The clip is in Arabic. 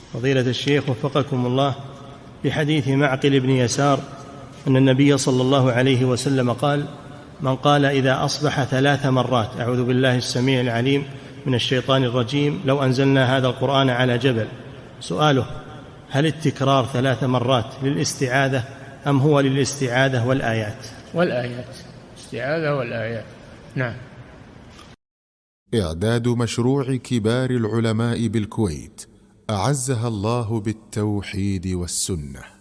فضيلة الشيخ وفقكم الله، في حديث معقل بن يسار أن النبي صلى الله عليه وسلم قال: من قال إذا أصبح 3 مرات أعوذ بالله السميع العليم من الشيطان الرجيم لو أنزلنا هذا القرآن على جبل. سؤاله: هل التكرار 3 مرات للاستعاذة أم هو للاستعاذة والآيات؟ والآيات، استعاذة والآيات. نعم. إعداد مشروع كبار العلماء بالكويت أعزها الله بالتوحيد والسنة.